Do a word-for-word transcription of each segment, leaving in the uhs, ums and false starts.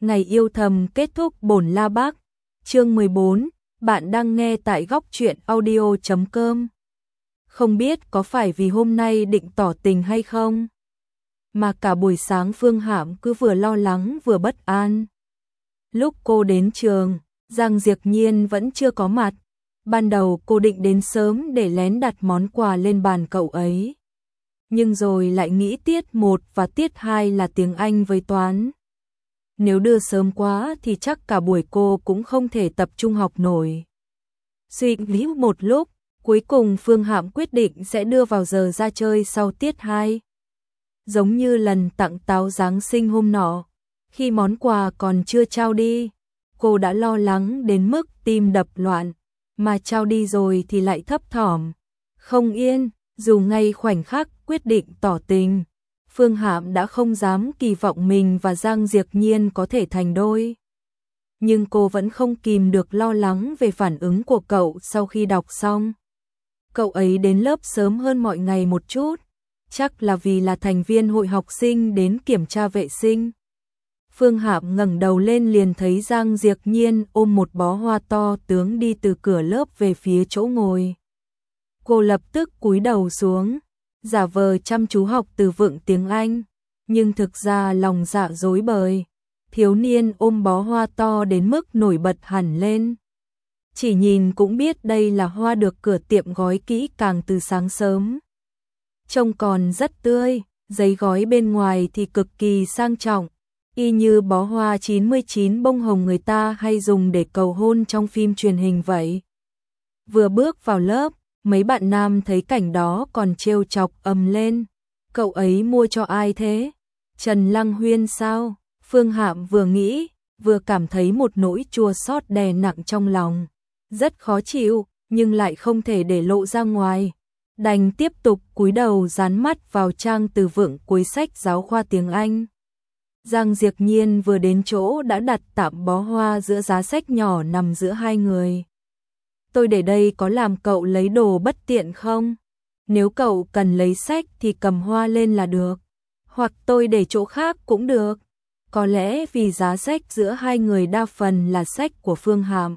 Ngày yêu thầm kết thúc bổn la bác. Chương mười bốn, bạn đang nghe tại góc truyện audio chấm com. Không biết có phải vì hôm nay định tỏ tình hay không, mà cả buổi sáng Phương Hạm cứ vừa lo lắng vừa bất an. Lúc cô đến trường, Giang Diệp Nhiên vẫn chưa có mặt. Ban đầu cô định đến sớm để lén đặt món quà lên bàn cậu ấy. Nhưng rồi lại nghĩ tiết một và tiết hai là tiếng Anh với toán. Nếu đưa sớm quá thì chắc cả buổi cô cũng không thể tập trung học nổi. Suy nghĩ một lúc, cuối cùng Phương Hạm quyết định sẽ đưa vào giờ ra chơi sau tiết hai. Giống như lần tặng táo Giáng sinh hôm nọ, khi món quà còn chưa trao đi, cô đã lo lắng đến mức tim đập loạn, mà trao đi rồi thì lại thấp thỏm, không yên, dù ngay khoảnh khắc quyết định tỏ tình. Phương Hạm đã không dám kỳ vọng mình và Giang Diệp Nhiên có thể thành đôi. Nhưng cô vẫn không kìm được lo lắng về phản ứng của cậu sau khi đọc xong. Cậu ấy đến lớp sớm hơn mọi ngày một chút, chắc là vì là thành viên hội học sinh đến kiểm tra vệ sinh. Phương Hạm ngẩng đầu lên liền thấy Giang Diệp Nhiên ôm một bó hoa to tướng đi từ cửa lớp về phía chỗ ngồi. Cô lập tức cúi đầu xuống, giả vờ chăm chú học từ vựng tiếng Anh, nhưng thực ra lòng dạ rối bời. Thiếu niên ôm bó hoa to đến mức nổi bật hẳn lên. Chỉ nhìn cũng biết đây là hoa được cửa tiệm gói kỹ càng từ sáng sớm. Trông còn rất tươi, giấy gói bên ngoài thì cực kỳ sang trọng, y như bó hoa chín mươi chín bông hồng người ta hay dùng để cầu hôn trong phim truyền hình vậy. Vừa bước vào lớp, mấy bạn nam thấy cảnh đó còn trêu chọc ầm lên. Cậu ấy mua cho ai thế? Trần Lăng Huyên sao? Phương Hạm vừa nghĩ, vừa cảm thấy một nỗi chua xót đè nặng trong lòng. Rất khó chịu, nhưng lại không thể để lộ ra ngoài. Đành tiếp tục cúi đầu dán mắt vào trang từ vựng cuối sách giáo khoa tiếng Anh. Giang Diệp Nhiên vừa đến chỗ đã đặt tạm bó hoa giữa giá sách nhỏ nằm giữa hai người. Tôi để đây có làm cậu lấy đồ bất tiện không? Nếu cậu cần lấy sách thì cầm hoa lên là được. Hoặc tôi để chỗ khác cũng được. Có lẽ vì giá sách giữa hai người đa phần là sách của Phương Hạm,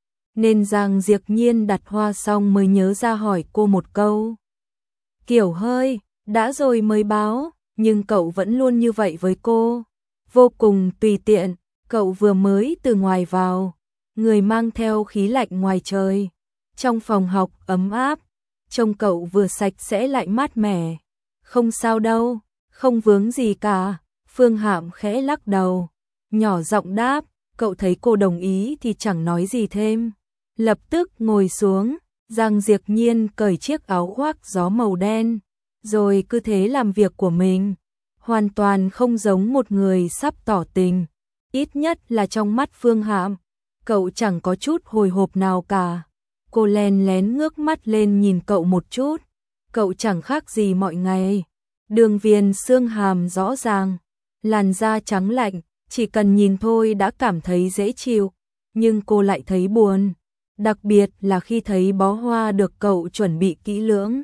nên Giang Diệp Nhiên đặt hoa xong mới nhớ ra hỏi cô một câu. Kiểu hơi, đã rồi mới báo, nhưng cậu vẫn luôn như vậy với cô. Vô cùng tùy tiện, cậu vừa mới từ ngoài vào, người mang theo khí lạnh ngoài trời. Trong phòng học ấm áp, trông cậu vừa sạch sẽ lại mát mẻ. Không sao đâu, không vướng gì cả. Phương Hạm khẽ lắc đầu, nhỏ giọng đáp, cậu thấy cô đồng ý thì chẳng nói gì thêm. Lập tức ngồi xuống, Giang Diệp Nhiên cởi chiếc áo khoác gió màu đen, rồi cứ thế làm việc của mình. Hoàn toàn không giống một người sắp tỏ tình, ít nhất là trong mắt Phương Hạm. Cậu chẳng có chút hồi hộp nào cả. Cô len lén ngước mắt lên nhìn cậu một chút. Cậu chẳng khác gì mọi ngày. Đường viền xương hàm rõ ràng, làn da trắng lạnh, chỉ cần nhìn thôi đã cảm thấy dễ chịu. Nhưng cô lại thấy buồn, đặc biệt là khi thấy bó hoa được cậu chuẩn bị kỹ lưỡng,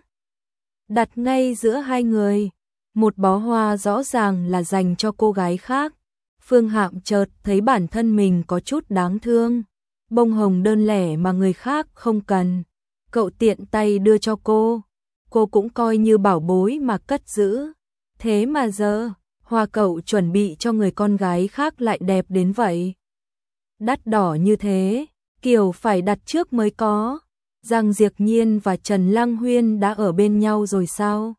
đặt ngay giữa hai người. Một bó hoa rõ ràng là dành cho cô gái khác. Phương Hạm chợt thấy bản thân mình có chút đáng thương. Bông hồng đơn lẻ mà người khác không cần, cậu tiện tay đưa cho cô. Cô cũng coi như bảo bối mà cất giữ. Thế mà giờ, hoa cậu chuẩn bị cho người con gái khác lại đẹp đến vậy. Đắt đỏ như thế, kiểu phải đặt trước mới có. Giang Diệp Nhiên và Trần Lăng Huyên đã ở bên nhau rồi sao?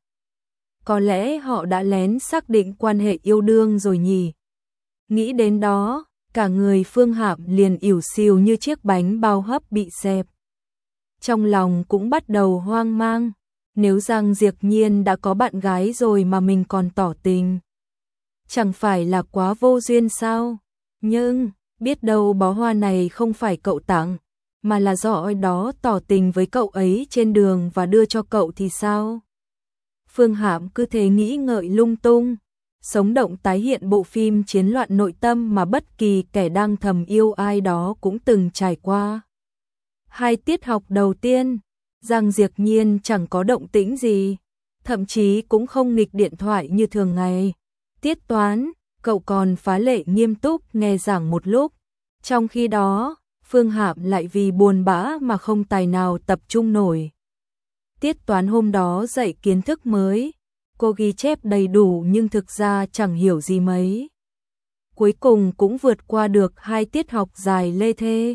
Có lẽ họ đã lén xác định quan hệ yêu đương rồi nhỉ? Nghĩ đến đó, cả người Phương Hạm liền ỉu xìu như chiếc bánh bao hấp bị xẹp. Trong lòng cũng bắt đầu hoang mang. Nếu Giang Diệp Nhiên đã có bạn gái rồi mà mình còn tỏ tình, chẳng phải là quá vô duyên sao? Nhưng, biết đâu bó hoa này không phải cậu tặng, mà là do ai đó tỏ tình với cậu ấy trên đường và đưa cho cậu thì sao? Phương Hạm cứ thế nghĩ ngợi lung tung, sống động tái hiện bộ phim chiến loạn nội tâm mà bất kỳ kẻ đang thầm yêu ai đó cũng từng trải qua. Hai tiết học đầu tiên, Giang Diệp Nhiên chẳng có động tĩnh gì, thậm chí cũng không nghịch điện thoại như thường ngày. Tiết toán, cậu còn phá lệ nghiêm túc nghe giảng một lúc. Trong khi đó, Phương Hạm lại vì buồn bã mà không tài nào tập trung nổi. Tiết toán hôm đó dạy kiến thức mới, cô ghi chép đầy đủ nhưng thực ra chẳng hiểu gì mấy. Cuối cùng cũng vượt qua được hai tiết học dài lê thê.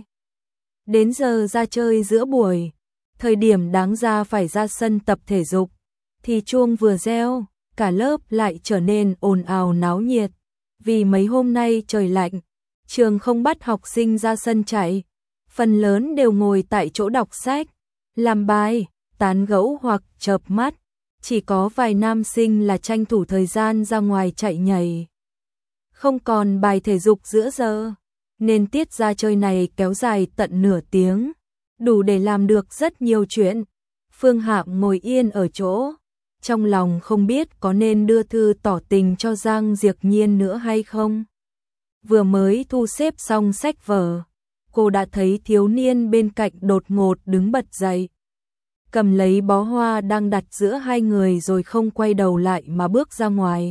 Đến giờ ra chơi giữa buổi, thời điểm đáng ra phải ra sân tập thể dục, thì chuông vừa reo, cả lớp lại trở nên ồn ào náo nhiệt. Vì mấy hôm nay trời lạnh, trường không bắt học sinh ra sân chạy, phần lớn đều ngồi tại chỗ đọc sách, làm bài, tán gẫu hoặc chợp mắt. Chỉ có vài nam sinh là tranh thủ thời gian ra ngoài chạy nhảy. Không còn bài thể dục giữa giờ, nên tiết ra chơi này kéo dài tận nửa tiếng, đủ để làm được rất nhiều chuyện. Phương Hạm ngồi yên ở chỗ, trong lòng không biết có nên đưa thư tỏ tình cho Giang Diệc Nhiên nữa hay không. Vừa mới thu xếp xong sách vở, cô đã thấy thiếu niên bên cạnh đột ngột đứng bật dậy, cầm lấy bó hoa đang đặt giữa hai người rồi không quay đầu lại mà bước ra ngoài.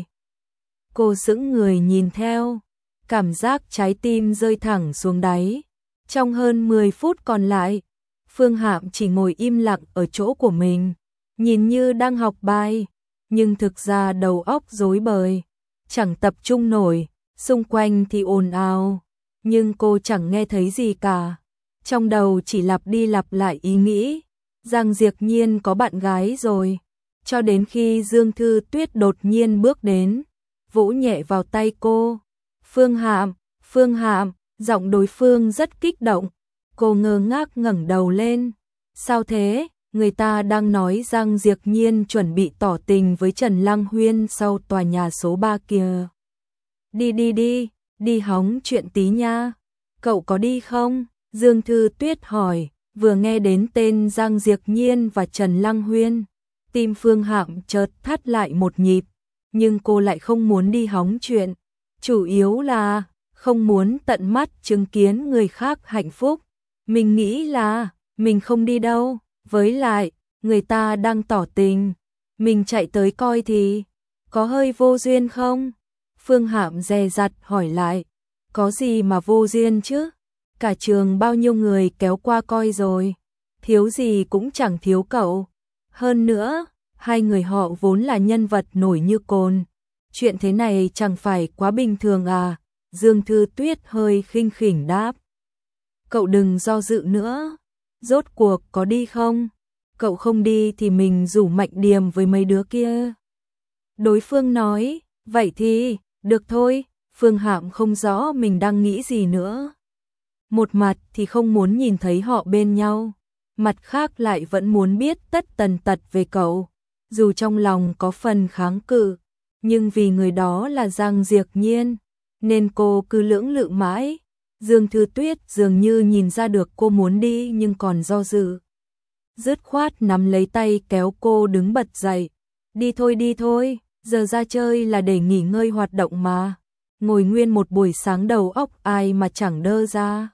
Cô sững người nhìn theo, cảm giác trái tim rơi thẳng xuống đáy. Trong hơn mười phút còn lại, Phương Hạm chỉ ngồi im lặng ở chỗ của mình, nhìn như đang học bài, nhưng thực ra đầu óc rối bời, chẳng tập trung nổi, xung quanh thì ồn ào, nhưng cô chẳng nghe thấy gì cả. Trong đầu chỉ lặp đi lặp lại ý nghĩ, Giang Diệc Nhiên có bạn gái rồi, cho đến khi Dương Thư Tuyết đột nhiên bước đến, vỗ nhẹ vào tay cô. Phương Hạm, Phương Hạm, giọng đối phương rất kích động. Cô ngơ ngác ngẩng đầu lên. Sao thế? Người ta đang nói Giang Diệc Nhiên chuẩn bị tỏ tình với Trần Lăng Huyên sau tòa nhà số ba kia. Đi đi đi, đi hóng chuyện tí nha. Cậu có đi không? Dương Thư Tuyết hỏi, vừa nghe đến tên Giang Diệc Nhiên và Trần Lăng Huyên. Tim Phương Hạm chợt thắt lại một nhịp, nhưng cô lại không muốn đi hóng chuyện. Chủ yếu là không muốn tận mắt chứng kiến người khác hạnh phúc. Mình nghĩ là mình không đi đâu, với lại người ta đang tỏ tình, mình chạy tới coi thì có hơi vô duyên không? Phương Hạm dè dặt hỏi lại, có gì mà vô duyên chứ? Cả trường bao nhiêu người kéo qua coi rồi, thiếu gì cũng chẳng thiếu cậu. Hơn nữa, hai người họ vốn là nhân vật nổi như cồn, chuyện thế này chẳng phải quá bình thường à? Dương Thư Tuyết hơi khinh khỉnh đáp. Cậu đừng do dự nữa, rốt cuộc có đi không? Cậu không đi thì mình rủ Mạnh Điềm với mấy đứa kia. Đối phương nói, vậy thì, được thôi. Phương Hạm không rõ mình đang nghĩ gì nữa. Một mặt thì không muốn nhìn thấy họ bên nhau, mặt khác lại vẫn muốn biết tất tần tật về cậu. Dù trong lòng có phần kháng cự, nhưng vì người đó là Giang Diệc Nhiên, nên cô cứ lưỡng lự mãi. Dương Thư Tuyết dường như nhìn ra được cô muốn đi nhưng còn do dự. Dứt khoát nắm lấy tay kéo cô đứng bật dậy. Đi thôi đi thôi, giờ ra chơi là để nghỉ ngơi hoạt động mà. Ngồi nguyên một buổi sáng đầu óc ai mà chẳng đơ ra.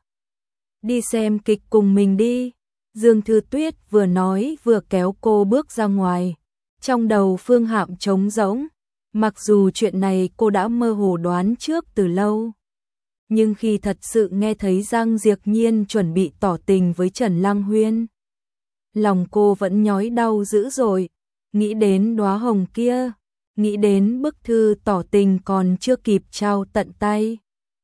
Đi xem kịch cùng mình đi. Dương Thư Tuyết vừa nói vừa kéo cô bước ra ngoài. Trong đầu Phương Hạm trống rỗng. Mặc dù chuyện này cô đã mơ hồ đoán trước từ lâu, nhưng khi thật sự nghe thấy Giang Diệc Nhiên chuẩn bị tỏ tình với Trần Lăng Huyên, lòng cô vẫn nhói đau dữ dội. Nghĩ đến đóa hồng kia, nghĩ đến bức thư tỏ tình còn chưa kịp trao tận tay.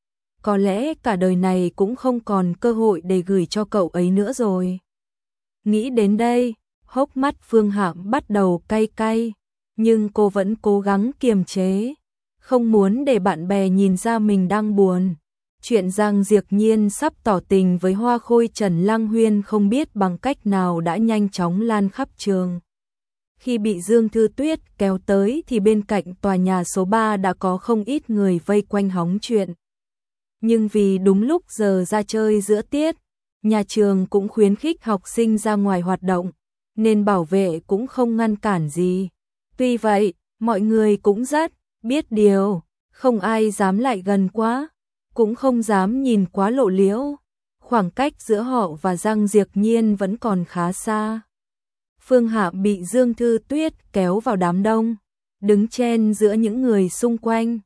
Có lẽ cả đời này cũng không còn cơ hội để gửi cho cậu ấy nữa rồi. Nghĩ đến đây, hốc mắt Phương Hạm bắt đầu cay cay, nhưng cô vẫn cố gắng kiềm chế, không muốn để bạn bè nhìn ra mình đang buồn. Chuyện Giang Diệc Nhiên sắp tỏ tình với hoa khôi Trần Lăng Huyên không biết bằng cách nào đã nhanh chóng lan khắp trường. Khi bị Dương Thư Tuyết kéo tới thì bên cạnh tòa nhà số ba đã có không ít người vây quanh hóng chuyện. Nhưng vì đúng lúc giờ ra chơi giữa tiết, nhà trường cũng khuyến khích học sinh ra ngoài hoạt động, nên bảo vệ cũng không ngăn cản gì. Tuy vậy, mọi người cũng rất biết điều, không ai dám lại gần quá, cũng không dám nhìn quá lộ liễu. Khoảng cách giữa họ và Giang Diệc Nhiên vẫn còn khá xa. Phương Hạm bị Dương Thư Tuyết kéo vào đám đông, đứng chen giữa những người xung quanh.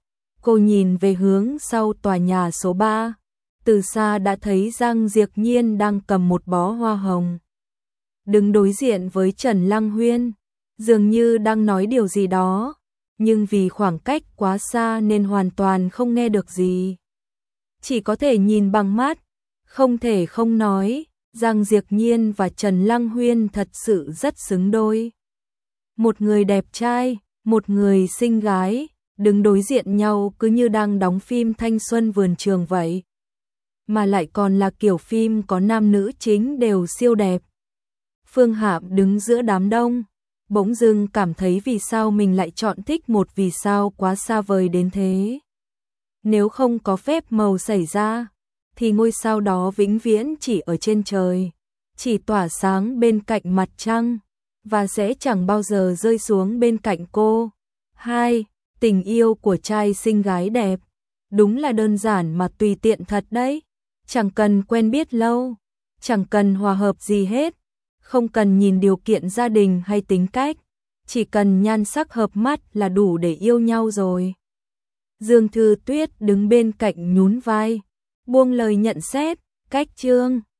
Cô nhìn về hướng sau tòa nhà số ba, từ xa đã thấy Giang Diệp Nhiên đang cầm một bó hoa hồng. Đứng đối diện với Trần Lăng Huyên, dường như đang nói điều gì đó, nhưng vì khoảng cách quá xa nên hoàn toàn không nghe được gì. Chỉ có thể nhìn bằng mắt, không thể không nói, Giang Diệp Nhiên và Trần Lăng Huyên thật sự rất xứng đôi. Một người đẹp trai, một người xinh gái, đứng đối diện nhau cứ như đang đóng phim thanh xuân vườn trường vậy. Mà lại còn là kiểu phim có nam nữ chính đều siêu đẹp. Phương Hạm đứng giữa đám đông, bỗng dưng cảm thấy vì sao mình lại chọn thích một vì sao quá xa vời đến thế. Nếu không có phép màu xảy ra, thì ngôi sao đó vĩnh viễn chỉ ở trên trời, chỉ tỏa sáng bên cạnh mặt trăng, và sẽ chẳng bao giờ rơi xuống bên cạnh cô. Hai, tình yêu của trai xinh gái đẹp, đúng là đơn giản mà tùy tiện thật đấy. Chẳng cần quen biết lâu, chẳng cần hòa hợp gì hết, không cần nhìn điều kiện gia đình hay tính cách, chỉ cần nhan sắc hợp mắt là đủ để yêu nhau rồi. Dương Thư Tuyết đứng bên cạnh nhún vai, buông lời nhận xét, cách chương.